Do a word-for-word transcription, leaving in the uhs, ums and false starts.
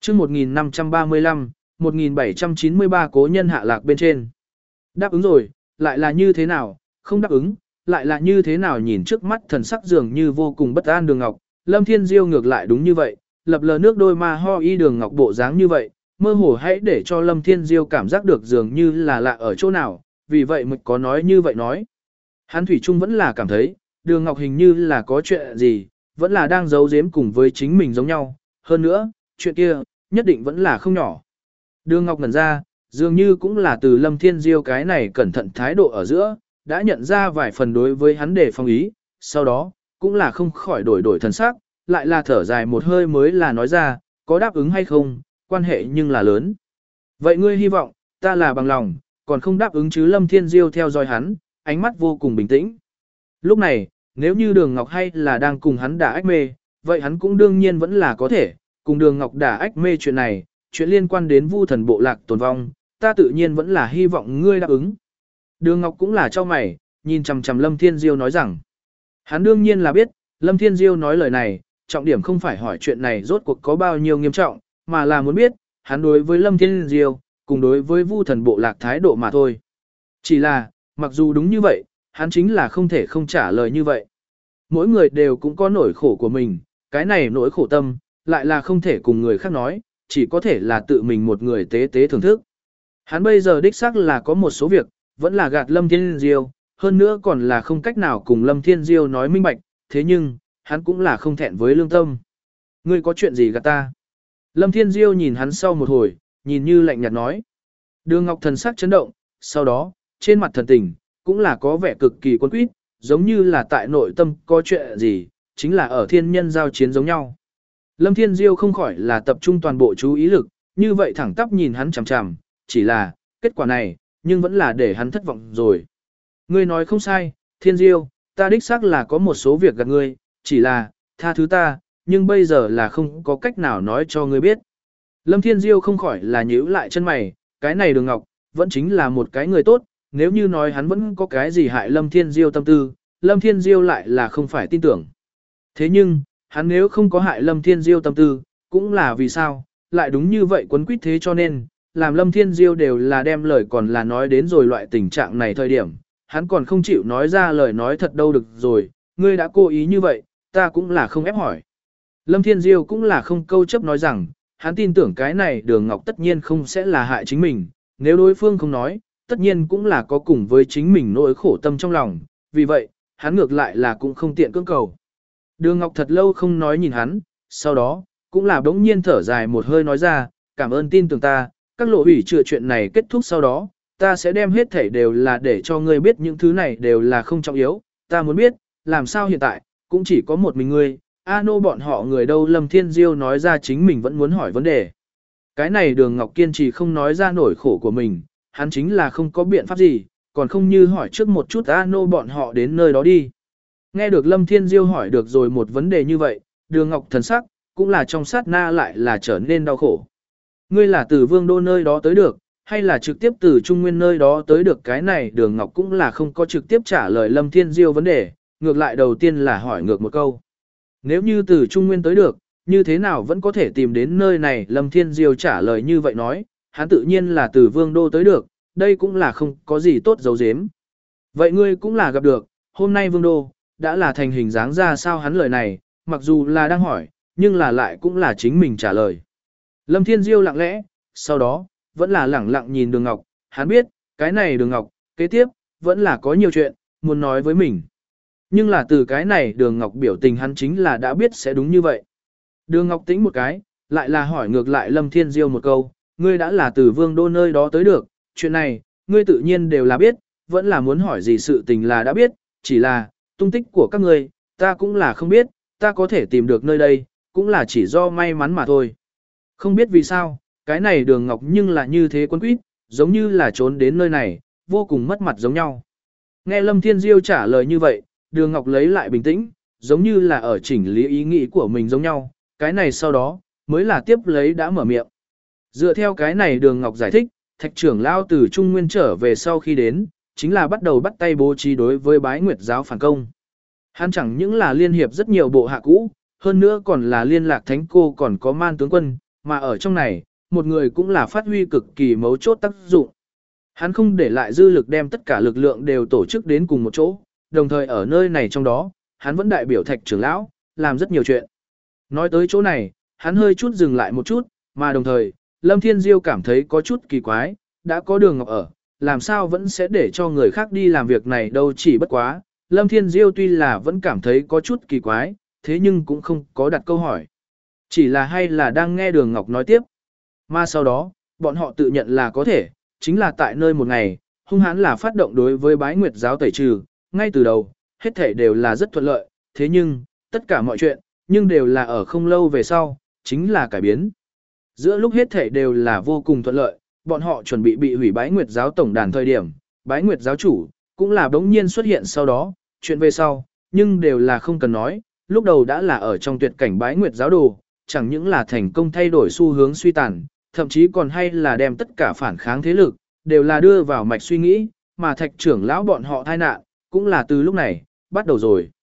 chương một nghìn năm trăm ba mươi lăm, một nghìn bảy trăm chín mươi ba cố nhân hạ lạc bên trên. Đáp ứng rồi, lại là như thế nào, không đáp ứng, lại là như thế nào nhìn trước mắt thần sắc dường như vô cùng bất an Đường Ngọc, Lâm Thiên Diêu ngược lại đúng như vậy, lập lờ nước đôi ma ho y Đường Ngọc bộ dáng như vậy, mơ hồ hãy để cho Lâm Thiên Diêu cảm giác được dường như là lạ ở chỗ nào, vì vậy mới có nói như vậy nói. Hắn thủy chung vẫn là cảm thấy, Đường Ngọc hình như là có chuyện gì, vẫn là đang giấu giếm cùng với chính mình giống nhau, hơn nữa, chuyện kia, nhất định vẫn là không nhỏ. Đường Ngọc ngẩn ra, dường như cũng là từ Lâm Thiên Diêu cái này cẩn thận thái độ ở giữa, đã nhận ra vài phần đối với hắn để phong ý, sau đó, cũng là không khỏi đổi đổi thần sắc, lại là thở dài một hơi mới là nói ra, có đáp ứng hay không, quan hệ nhưng là lớn. Vậy ngươi hy vọng, ta là bằng lòng, còn không đáp ứng chứ Lâm Thiên Diêu theo dõi hắn, ánh mắt vô cùng bình tĩnh. Lúc này, nếu như Đường Ngọc hay là đang cùng hắn đả ách mê, vậy hắn cũng đương nhiên vẫn là có thể, cùng Đường Ngọc đả ách mê chuyện này, chuyện liên quan đến Vu Thần bộ lạc tồn vong, ta tự nhiên vẫn là hy vọng ngươi đáp ứng. Đường Ngọc cũng là cho mày, nhìn chằm chằm Lâm Thiên Diêu nói rằng, hắn đương nhiên là biết, Lâm Thiên Diêu nói lời này, trọng điểm không phải hỏi chuyện này rốt cuộc có bao nhiêu nghiêm trọng, mà là muốn biết, hắn đối với Lâm Thiên Diêu, cùng đối với Vu Thần bộ lạc thái độ mà thôi. Chỉ là, mặc dù đúng như vậy, hắn chính là không thể không trả lời như vậy. Mỗi người đều cũng có nỗi khổ của mình, cái này nỗi khổ tâm, lại là không thể cùng người khác nói, chỉ có thể là tự mình một người tế tế thưởng thức. Hắn bây giờ đích xác là có một số việc, vẫn là gạt Lâm Thiên Diêu, hơn nữa còn là không cách nào cùng Lâm Thiên Diêu nói minh bạch, thế nhưng, hắn cũng là không thẹn với lương tâm. Ngươi có chuyện gì gạt ta? Lâm Thiên Diêu nhìn hắn sau một hồi, nhìn như lạnh nhạt nói. Đường Ngọc thần sắc chấn động, sau đó, trên mặt thần tình, cũng là có vẻ cực kỳ quân quýt, giống như là tại nội tâm có chuyện gì, chính là ở thiên nhân giao chiến giống nhau. Lâm Thiên Diêu không khỏi là tập trung toàn bộ chú ý lực, như vậy thẳng tắp nhìn hắn chằm chằm, chỉ là, kết quả này, nhưng vẫn là để hắn thất vọng rồi. Ngươi nói không sai, Thiên Diêu, ta đích xác là có một số việc gạt ngươi, chỉ là, tha thứ ta, nhưng bây giờ là không có cách nào nói cho ngươi biết. Lâm Thiên Diêu không khỏi là nhíu lại chân mày, cái này Đường Ngọc, vẫn chính là một cái người tốt, nếu như nói hắn vẫn có cái gì hại Lâm Thiên Diêu tâm tư, Lâm Thiên Diêu lại là không phải tin tưởng. Thế nhưng, hắn nếu không có hại Lâm Thiên Diêu tâm tư, cũng là vì sao, lại đúng như vậy quấn quýt thế cho nên, làm Lâm Thiên Diêu đều là đem lời còn là nói đến rồi loại tình trạng này thời điểm, hắn còn không chịu nói ra lời nói thật đâu được rồi, ngươi đã cố ý như vậy, ta cũng là không ép hỏi. Lâm Thiên Diêu cũng là không câu chấp nói rằng, hắn tin tưởng cái này Đường Ngọc tất nhiên không sẽ là hại chính mình, nếu đối phương không nói, tất nhiên cũng là có cùng với chính mình nỗi khổ tâm trong lòng, vì vậy, hắn ngược lại là cũng không tiện cưỡng cầu. Đường Ngọc thật lâu không nói nhìn hắn, sau đó, cũng là bỗng nhiên thở dài một hơi nói ra, cảm ơn tin tưởng ta, các lộ hủy chữa chuyện này kết thúc sau đó, ta sẽ đem hết thảy đều là để cho ngươi biết những thứ này đều là không trọng yếu, ta muốn biết, làm sao hiện tại, cũng chỉ có một mình ngươi, A nô bọn họ người đâu. Lâm Thiên Diêu nói ra chính mình vẫn muốn hỏi vấn đề. Cái này Đường Ngọc kiên trì không nói ra nổi khổ của mình, hắn chính là không có biện pháp gì, còn không như hỏi trước một chút A nô bọn họ đến nơi đó đi. Nghe được Lâm Thiên Diêu hỏi được rồi một vấn đề như vậy, Đường Ngọc thần sắc, cũng là trong sát na lại là trở nên đau khổ. Ngươi là từ Vương Đô nơi đó tới được, hay là trực tiếp từ Trung Nguyên nơi đó tới được? Cái này Đường Ngọc cũng là không có trực tiếp trả lời Lâm Thiên Diêu vấn đề, ngược lại đầu tiên là hỏi ngược một câu. Nếu như từ Trung Nguyên tới được, như thế nào vẫn có thể tìm đến nơi này? Lâm Thiên Diêu trả lời như vậy nói, hắn tự nhiên là từ Vương Đô tới được, đây cũng là không có gì tốt giấu giếm. Vậy ngươi cũng là gặp được, hôm nay Vương Đô, đã là thành hình dáng ra sao? Hắn lời này, mặc dù là đang hỏi, nhưng là lại cũng là chính mình trả lời. Lâm Thiên Diêu lặng lẽ, sau đó, vẫn là lẳng lặng nhìn Đường Ngọc, hắn biết, cái này Đường Ngọc, kế tiếp, vẫn là có nhiều chuyện, muốn nói với mình. Nhưng là từ cái này Đường Ngọc biểu tình hắn chính là đã biết sẽ đúng như vậy. Đường Ngọc tĩnh một cái, lại là hỏi ngược lại Lâm Thiên Diêu một câu, ngươi đã là từ Vương Đô nơi đó tới được, chuyện này, ngươi tự nhiên đều là biết, vẫn là muốn hỏi gì sự tình là đã biết, chỉ là, tung tích của các ngươi, ta cũng là không biết, ta có thể tìm được nơi đây, cũng là chỉ do may mắn mà thôi. Không biết vì sao, cái này Đường Ngọc nhưng là như thế quấn quýt, giống như là trốn đến nơi này, vô cùng mất mặt giống nhau. Nghe Lâm Thiên Diêu trả lời như vậy, Đường Ngọc lấy lại bình tĩnh, giống như là ở chỉnh lý ý nghĩ của mình giống nhau, cái này sau đó, mới là tiếp lấy đã mở miệng. Dựa theo cái này Đường Ngọc giải thích, Thạch trưởng lao từ Trung Nguyên trở về sau khi đến, chính là bắt đầu bắt tay bố trí đối với Bái Nguyệt giáo phản công. Hắn chẳng những là liên hiệp rất nhiều bộ hạ cũ, hơn nữa còn là liên lạc thánh cô còn có man tướng quân, mà ở trong này, một người cũng là phát huy cực kỳ mấu chốt tác dụng. Hắn không để lại dư lực đem tất cả lực lượng đều tổ chức đến cùng một chỗ, đồng thời ở nơi này trong đó, hắn vẫn đại biểu Thạch trưởng lão, làm rất nhiều chuyện. Nói tới chỗ này, hắn hơi chút dừng lại một chút, mà đồng thời, Lâm Thiên Diêu cảm thấy có chút kỳ quái, đã có Đường Ngọc ở, làm sao vẫn sẽ để cho người khác đi làm việc này đâu, chỉ bất quá. Lâm Thiên Diêu tuy là vẫn cảm thấy có chút kỳ quái, thế nhưng cũng không có đặt câu hỏi. Chỉ là hay là đang nghe Đường Ngọc nói tiếp. Mà sau đó, bọn họ tự nhận là có thể, chính là tại nơi một ngày, hung hãn là phát động đối với Bái Nguyệt giáo tẩy trừ, ngay từ đầu, hết thể đều là rất thuận lợi, thế nhưng, tất cả mọi chuyện, nhưng đều là ở không lâu về sau, chính là cải biến. Giữa lúc hết thể đều là vô cùng thuận lợi, bọn họ chuẩn bị bị hủy Bái Nguyệt giáo tổng đàn thời điểm, Bái Nguyệt giáo chủ, cũng là bỗng nhiên xuất hiện sau đó, chuyện về sau, nhưng đều là không cần nói, lúc đầu đã là ở trong tuyệt cảnh Bái Nguyệt giáo đồ, chẳng những là thành công thay đổi xu hướng suy tàn, thậm chí còn hay là đem tất cả phản kháng thế lực, đều là đưa vào mạch suy nghĩ, mà Thạch trưởng lão bọn họ tai nạn, cũng là từ lúc này, bắt đầu rồi.